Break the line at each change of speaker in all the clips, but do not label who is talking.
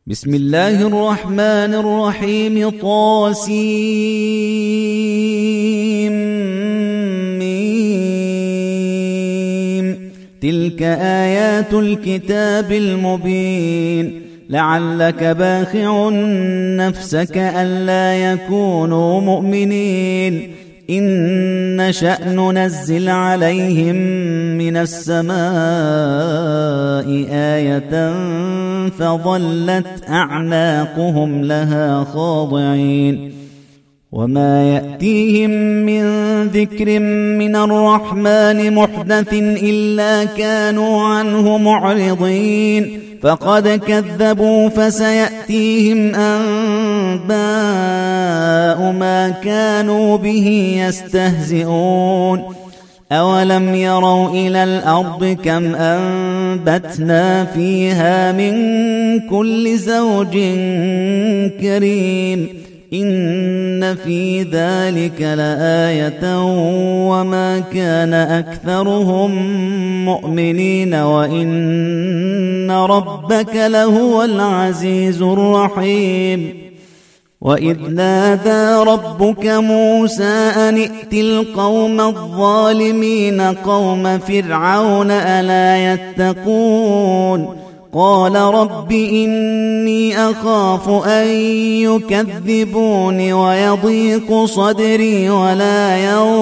بسم الله الرحمن الرحيم. طاسيم. تلك آيات الكتاب المبين. لعلك باخع نفسك ألا يكونوا مؤمنين إن نشأ ننزل عليهم من السماء آية فظلت أعناقهم لها خاضعين وما يأتيهم من ذكر من الرحمن محدث إلا كانوا عنه معرضين فقد كذبوا فسيأتيهم أنباء ما كانوا به يستهزئون أولم يروا إلى الأرض كم أنبتنا فيها من كل زوج كريم إن في ذلك لآية وما كان أكثرهم مؤمنين وإن ربك لهو العزيز الرحيم. وإذ نادى ربك موسى أن ائت القوم الظالمين قوم فرعون ألا يتقون قال رب إني أخاف أن يكذبون ويضيق صدري ولا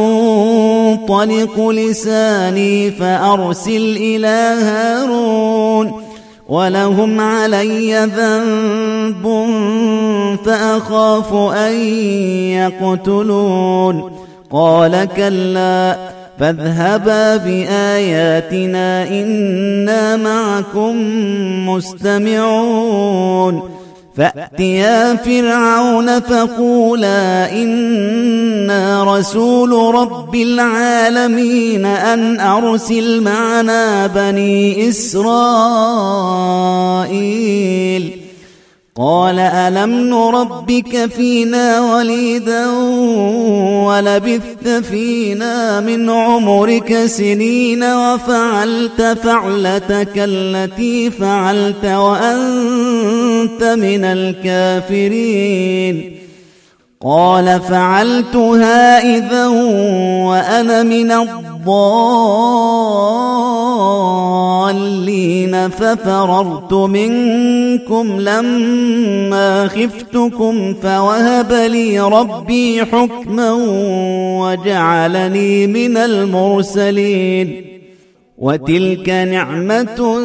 ينطلق لساني فأرسل إلى هارون ولهم علي ذنب فأخاف أن يقتلون قال كلا فاذهبا بآياتنا إنا معكم مستمعون فأتيا فرعون فقولا إنا رسول رب العالمين أن أرسل معنا بني إسرائيل قال ألم نربك فينا وليدا ولبثت فينا من عمرك سنين وفعلت فعلتك التي فعلت وأنت من الكافرين قال فعلتها إذا وأنا من الضالين ففررت منكم لما خفتكم فوهب لي ربي حكما وجعلني من المرسلين وتلك نعمة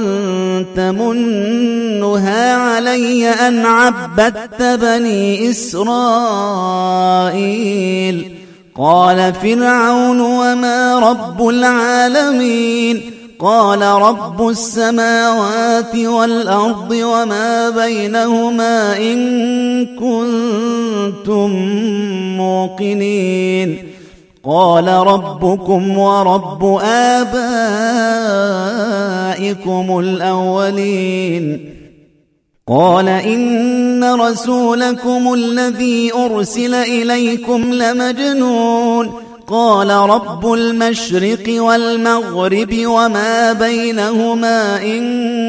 تمنها علي أن عبدت بني إسرائيل قال فرعون وما رب العالمين قال رب السماوات والأرض وما بينهما إن كنتم موقنين قال ربكم ورب آبائكم الأولين قال إن رسولكم الذي أرسل إليكم لمجنون قال رب المشرق والمغرب وما بينهما إن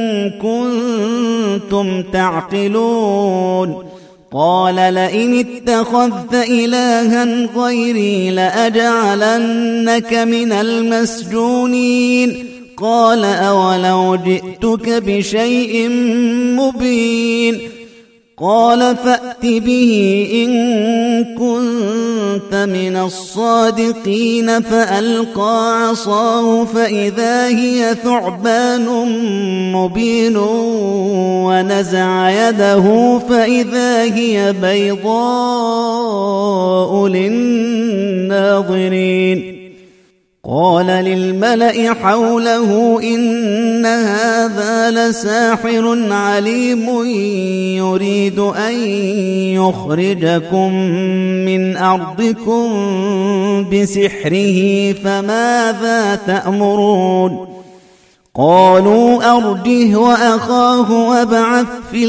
كنتم تعقلون قال لئن اتخذت إلها غيري لأجعلنك من المسجونين قال أولو جئتك بشيء مبين قال فأت به إن كنت من الصادقين فألقى عصاه فإذا هي ثعبان مبين ونزع يده فإذا هي بيضاء للناظرين قال للملأ حوله إن هذا لساحر عليم يريد أن يخرجكم من أرضكم بسحره فماذا تأمرون قالوا أرجه وأخاه وابعث في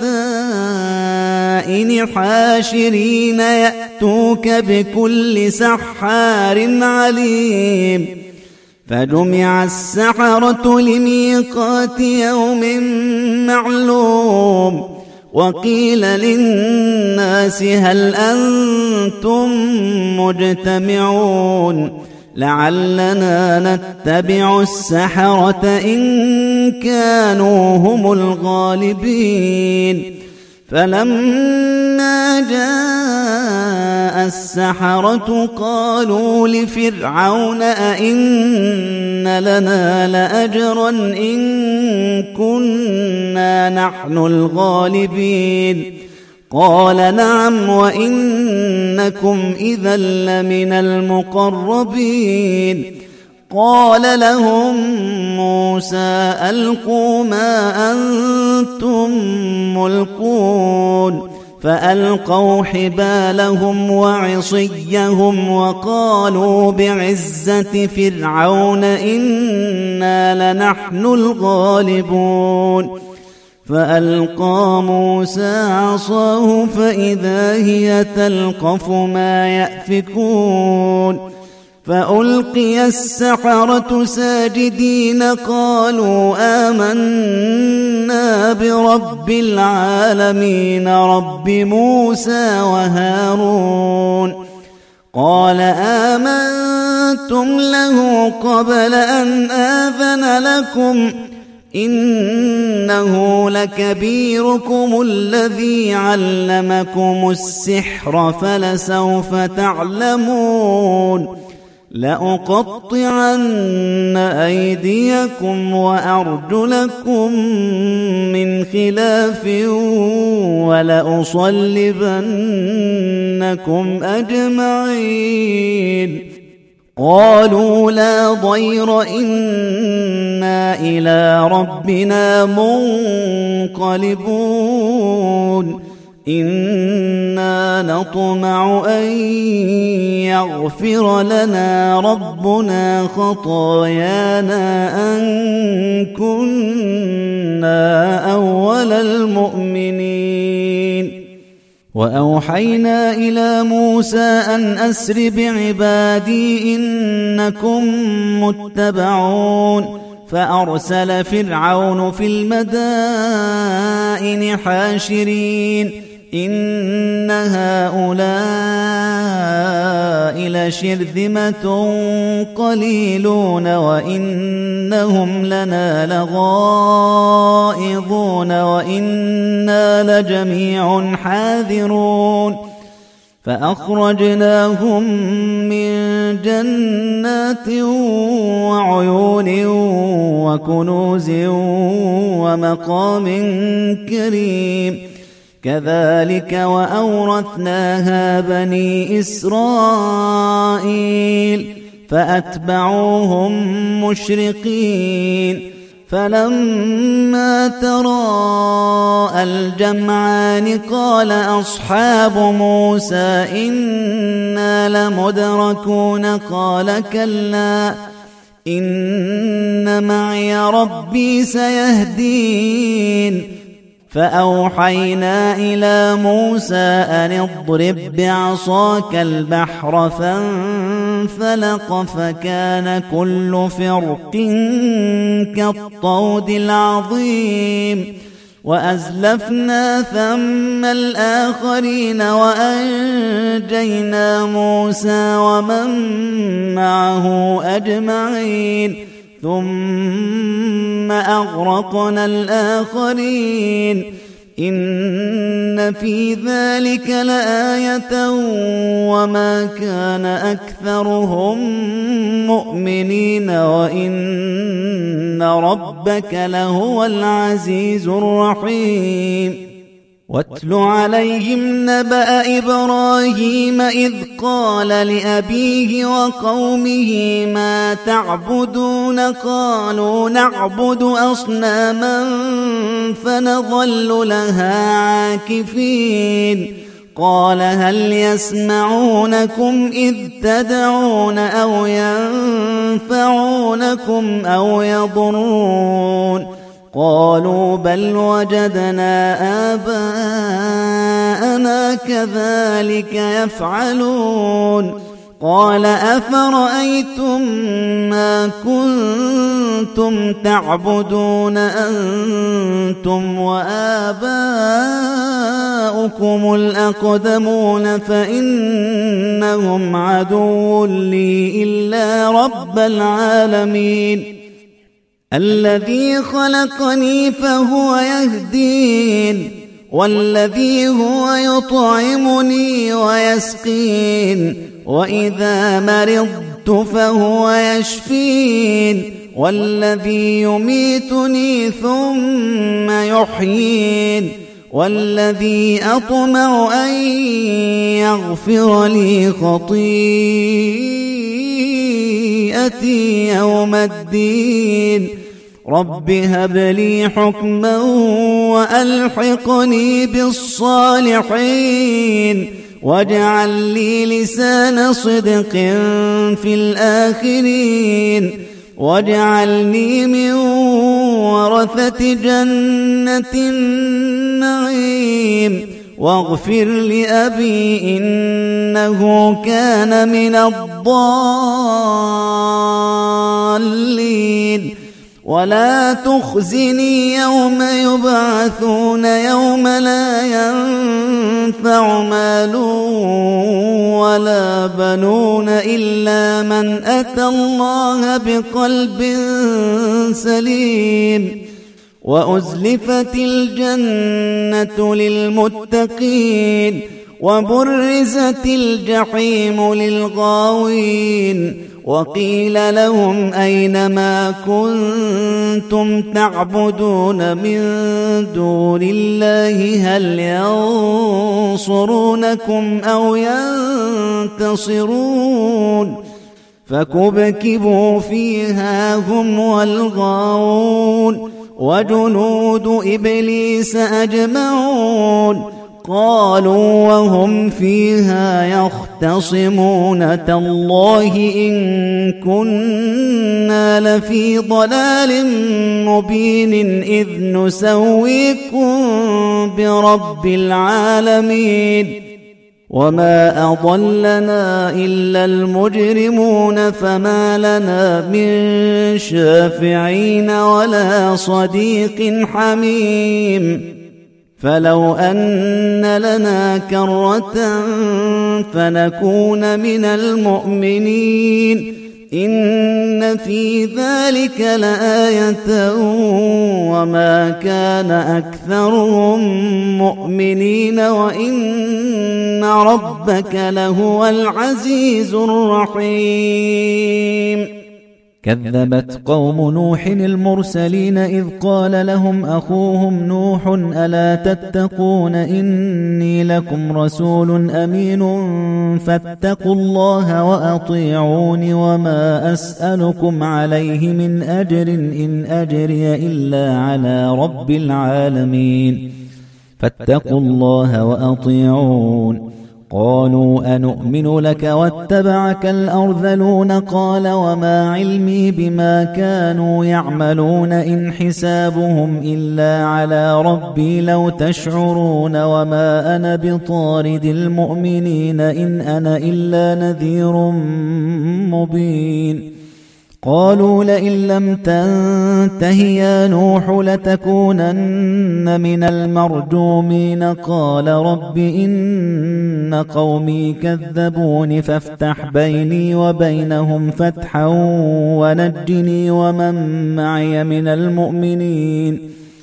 المدائن حاشرين يأتوك بكل سحار عليم فجمع السحرة لميقات يوم معلوم وقيل للناس هل أنتم مجتمعون لعلنا نتبع السحرة إن كانوا هم الغالبين فلما جاء السحرة قالوا لفرعون أئن لنا لأجرا إن كنا نحن الغالبين قال نعم وإنكم إذا لمن المقربين قال لهم موسى ألقوا ما أنتم ملقون فألقوا حبالهم وعصيهم وقالوا بعزة فرعون إنا لنحن الغالبون فألقى موسى عصاه فإذا هي تلقف ما يأفكون فألقي السحرة ساجدين قالوا آمنا برب العالمين رب موسى وهارون قال آمنتم له قبل أن آذن لكم إنه لكبيركم الذي علمكم السحر فلسوف تعلمون لأقطعن أيديكم وأرجلكم من خلاف ولأصلبنكم أجمعين قالوا لا ضير إنا إلى ربنا منقلبون إنا نطمع أن يغفر لنا ربنا خطايانا أن كنا أول المؤمنين وأوحينا إلى موسى أن أسر بعبادي إنكم متبعون فأرسل فرعون في المدائن حاشرين إن هؤلاء لشرذمة قليلون وإنهم لنا لغائظون وإنا لجميع حاذرون فأخرجناهم من جنات وعيون وكنوز ومقام كريم كذلك وأورثناها بني إسرائيل فأتبعوهم مشرقين فلما تراءى الجمعان قال أصحاب موسى إنا لمدركون قال كلا إن معي ربي سيهدين فأوحينا إلى موسى أن اضرب بعصاك البحر فانفلق فكان كل فرق كالطود العظيم وأزلفنا ثم الآخرين وأنجينا موسى ومن معه أجمعين ثم أغرقنا الآخرين إن في ذلك لآية وما كان أكثرهم مؤمنين وإن ربك لهو العزيز الرحيم واتل عليهم نبأ إبراهيم إذ قال لأبيه وقومه ما تعبدون قالوا نعبد أصناما فنظل لها عاكفين قال هل يسمعونكم إذ تدعون أو ينفعونكم أو يضرون قالوا بل وجدنا آباءنا كذلك يفعلون قال أفرأيتم ما كنتم تعبدون أنتم وآباؤكم آباؤكم الأقدمون فإنهم عدو لي إلا رب العالمين الذي خلقني فهو يهدين والذي هو يطعمني ويسقين وإذا مرضت فهو يشفين والذي يميتني ثم يحيين والذي أطمع أن يغفر لي خطيئتي يوم الدين رب هب لي حكما وألحقني بالصالحين واجعل لي لسان صدق في الآخرين واجعلني من ورثة جنة النعيم واغفر لأبي إنه كان من الضالين ولا تخزني يوم يبعثون يوم لا ينفع مال ولا بنون إلا من أتى الله بقلب سليم وأزلفت الجنة للمتقين وبرزت الجحيم للغاوين وقيل لهم أين ما كنتم تعبدون من دون الله هل ينصرونكم أو ينتصرون فكبكبوا فيها هم والغاوون وجنود إبليس أجمعون قالوا وهم فيها يختصمون تالله إن كنا لفي ضلال مبين إذ نسويكم برب العالمين وما أضلنا إلا المجرمون فما لنا من شافعين ولا صديق حميم فلو أن لنا كرة فنكون من المؤمنين إن في ذلك لآية وما كان أكثرهم مؤمنين وإن ربك لهو العزيز الرحيم
كذبت قوم نوح المرسلين إذ قال لهم أخوهم نوح ألا تتقون إني لكم رسول أمين فاتقوا الله وأطيعون وما أسألكم عليه من أجر إن أجري إلا على رب العالمين فاتقوا الله وأطيعون قالوا أنؤمن لك واتبعك الأرذلون قال وما علمي بما كانوا يعملون إن حسابهم إلا على ربي لو تشعرون وما أنا بطارد المؤمنين إن أنا إلا نذير مبين قالوا لئن لم تنته يا نوح لتكونن من المرجومين قال رب إن قومي كذبون فافتح بيني وبينهم فتحا ونجني ومن معي من المؤمنين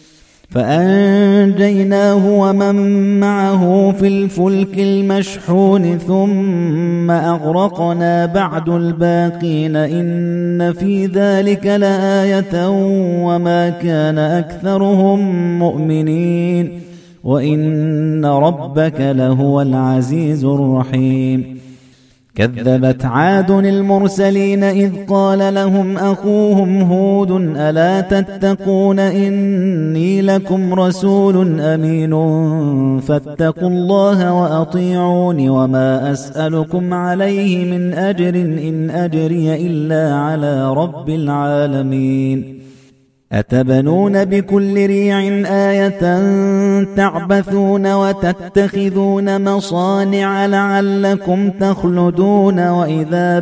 فأنجيناه ومن معه في الفلك المشحون ثم أغرقنا بعد الباقين إن في ذلك لآية وما كان أكثرهم مؤمنين وإن ربك لهو العزيز الرحيم كذبت عاد المرسلين إذ قال لهم أخوهم هود ألا تتقون إني لكم رسول أمين فاتقوا الله وأطيعون وما أسألكم عليه من أجر إن أجري إلا على رب العالمين أتبنون بكل ريع آية تعبثون وتتخذون مصانع لعلكم تخلدون وإذا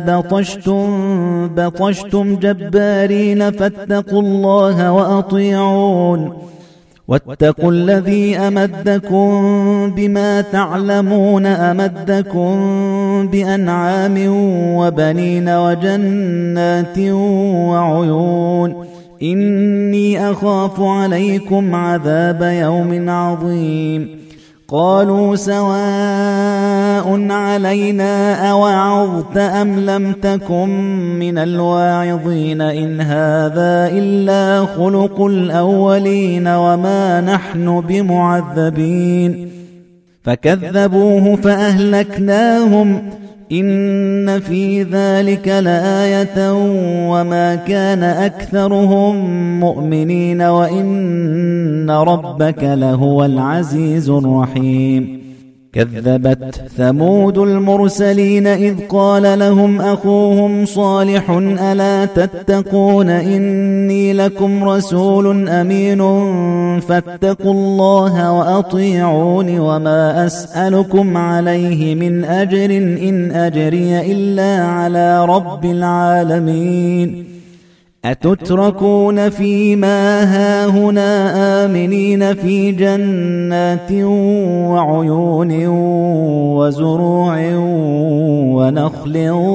بطشتم جبارين فاتقوا الله وأطيعون واتقوا الذي أمدكم بما تعلمون أمدكم بأنعام وبنين وجنات وعيون إني أخاف عليكم عذاب يوم عظيم قالوا سواء علينا أوعظت أم لم تكن من الواعظين إن هذا إلا خلق الأولين وما نحن بمعذبين فكذبوه فأهلكناهم إن في ذلك لآية وما كان أكثرهم مؤمنين وإن ربك لهو العزيز الرحيم كذبت ثمود المرسلين إذ قال لهم أخوهم صالح ألا تتقون إني لكم رسول أمين فاتقوا الله وأطيعون وما أسألكم عليه من أجر إن أجري إلا على رب العالمين أتتركون فيما هاهنا آمنين في جنات وعيون وزروع ونخل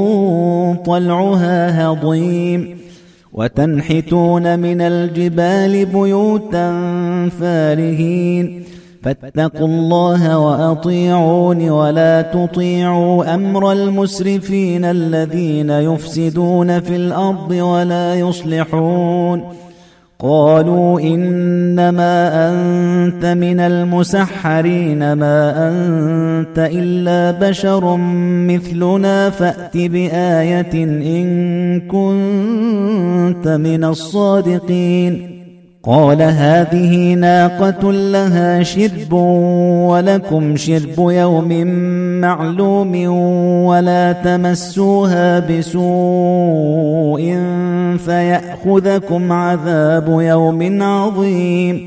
طلعها هضيم وتنحتون من الجبال بيوتا فارهين فاتقوا الله وأطيعون ولا تطيعوا أمر المسرفين الذين يفسدون في الأرض ولا يصلحون قالوا إنما أنت من المسحرين ما أنت إلا بشر مثلنا فأت بآية إن كنت من الصادقين قال هذه ناقة لها شرب ولكم شرب يوم معلوم ولا تمسوها بسوء فيأخذكم عذاب يوم عظيم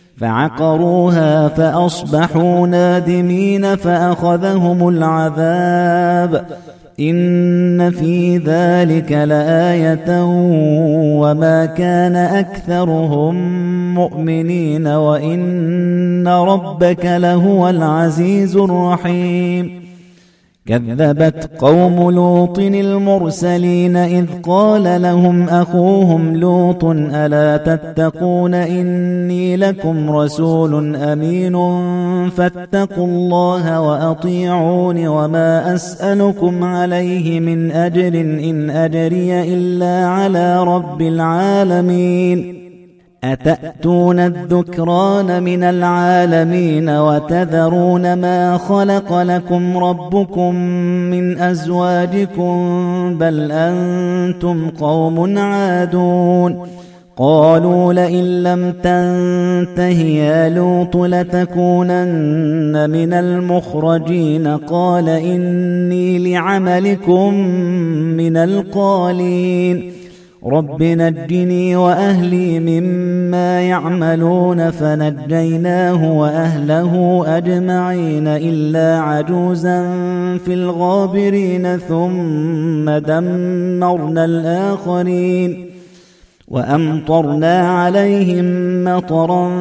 فعقروها فأصبحوا نادمين فأخذهم العذاب إن في ذلك لآية وما كان أكثرهم مؤمنين وإن ربك لهو العزيز الرحيم كذبت قوم لوط المرسلين إذ قال لهم أخوهم لوط ألا تتقون إني لكم رسول أمين فاتقوا الله وأطيعون وما أسألكم عليه من أجر إن أجري إلا على رب العالمين أتأتون الذكران من العالمين وتذرون ما خلق لكم ربكم من أزواجكم بل أنتم قوم عادون قالوا لئن لم تنته يا لوط لتكونن من المخرجين قال إني لعملكم من القالين رب نجني وأهلي مما يعملون فنجيناه وأهله أجمعين إلا عجوزا في الغابرين ثم دمرنا الآخرين وأمطرنا عليهم مطرا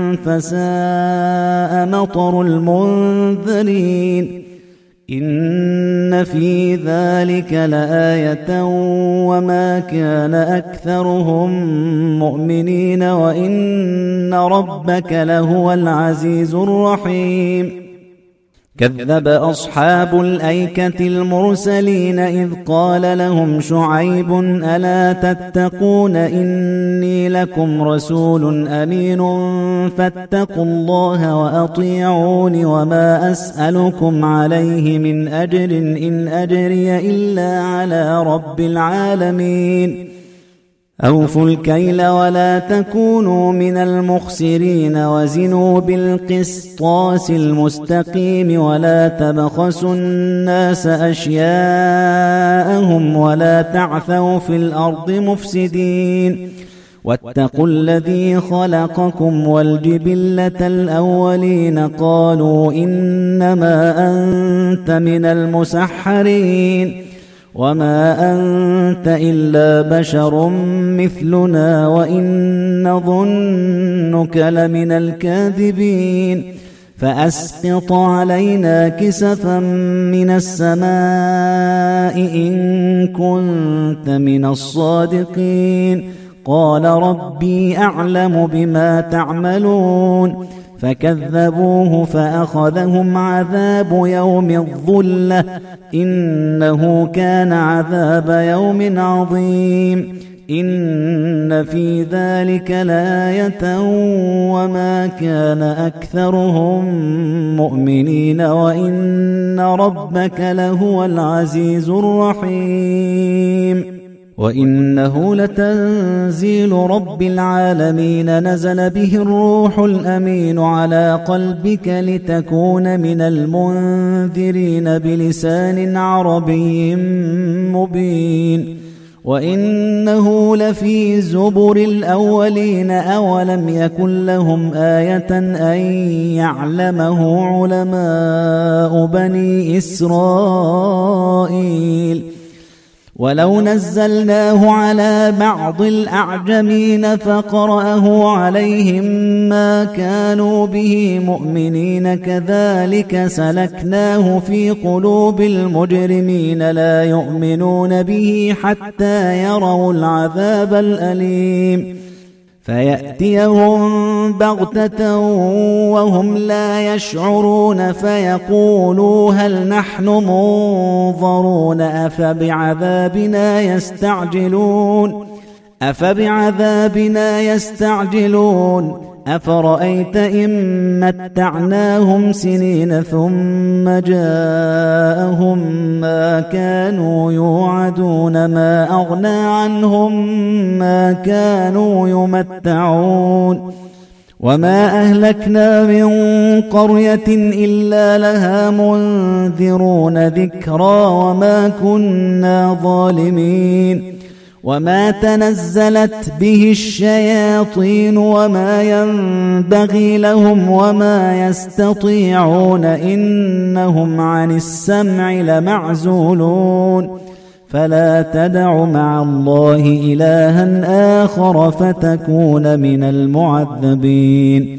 فساء مطر المنذرين إن في ذلك لآية وما كان أكثرهم مؤمنين وإن ربك لهو العزيز الرحيم كذب أصحاب الأيكة المرسلين إذ قال لهم شعيب ألا تتقون إني لكم رسول أمين فاتقوا الله وأطيعون وما أسألكم عليه من أجر إن أجري إلا على رب العالمين أوفوا الكيل ولا تكونوا من المخسرين وزنوا بالقسطاس المستقيم ولا تبخسوا الناس أشياءهم ولا تعثوا في الأرض مفسدين واتقوا الذي خلقكم والجبلة الأولين قالوا إنما أنت من المسحرين وما أنت إلا بشر مثلنا وإن نظنك لمن الكاذبين فأسقط علينا كسفا من السماء إن كنت من الصادقين قال ربي أعلم بما تعملون فكذبوه فأخذهم عذاب يوم الظلة إنه كان عذاب يوم عظيم إن في ذلك لآية وما كان أكثرهم مؤمنين وإن ربك لهو العزيز الرحيم وإنه لتنزيل رب العالمين نزل به الروح الأمين على قلبك لتكون من المنذرين بلسان عربي مبين وإنه لفي زبر الأولين أولم يكن لهم آية أن يعلمه علماء بني إسرائيل ولو نزلناه على بعض الأعجمين فقرأه عليهم ما كانوا به مؤمنين كذلك سلكناه في قلوب المجرمين لا يؤمنون به حتى يروا العذاب الأليم فيأتيهم بغتة وهم لا يشعرون فيقولوا هل نحن منظرون أفبعذابنا يستعجلون أفرأيت إن متعناهم سنين ثم جاءهم ما كانوا يوعدون ما أغنى عنهم ما كانوا يمتعون وما أهلكنا من قرية إلا لها منذرون ذكرى وما كنا ظالمين وما تنزلت به الشياطين وما ينبغي لهم وما يستطيعون إنهم عن السمع لمعزولون فلا تدع مع الله إلها آخر فتكون من المعذبين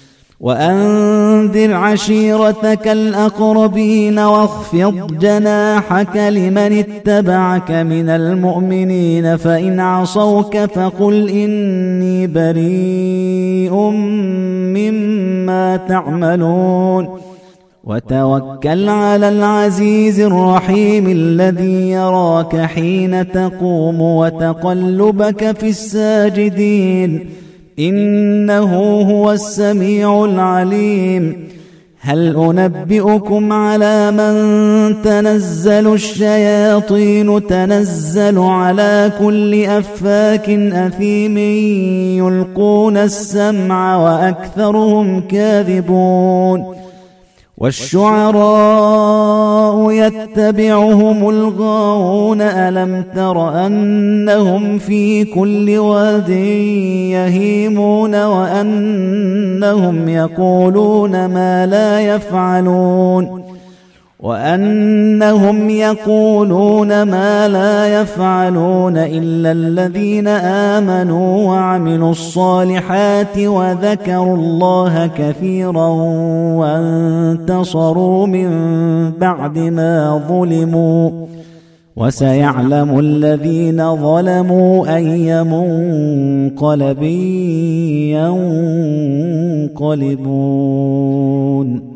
وأنذر عشيرتك الأقربين واخفض جناحك لمن اتبعك من المؤمنين فإن عصوك فقل إني بريء مما تعملون وتوكل على العزيز الرحيم الذي يراك حين تقوم وتقلبك في الساجدين إنه هو السميع العليم هل أنبئكم على من تنزل الشياطين تنزل على كل أفاك أثيم يلقون السمع وأكثرهم كاذبون والشعراء يتبعهم الغاوون ألم تر أنهم في كل واد يهيمون وأنهم يقولون ما لا يفعلون إلا الذين آمنوا وعملوا الصالحات وذكروا الله كثيرا وانتصروا من بعد ما ظلموا وسيعلم الذين ظلموا أي منقلب ينقلبون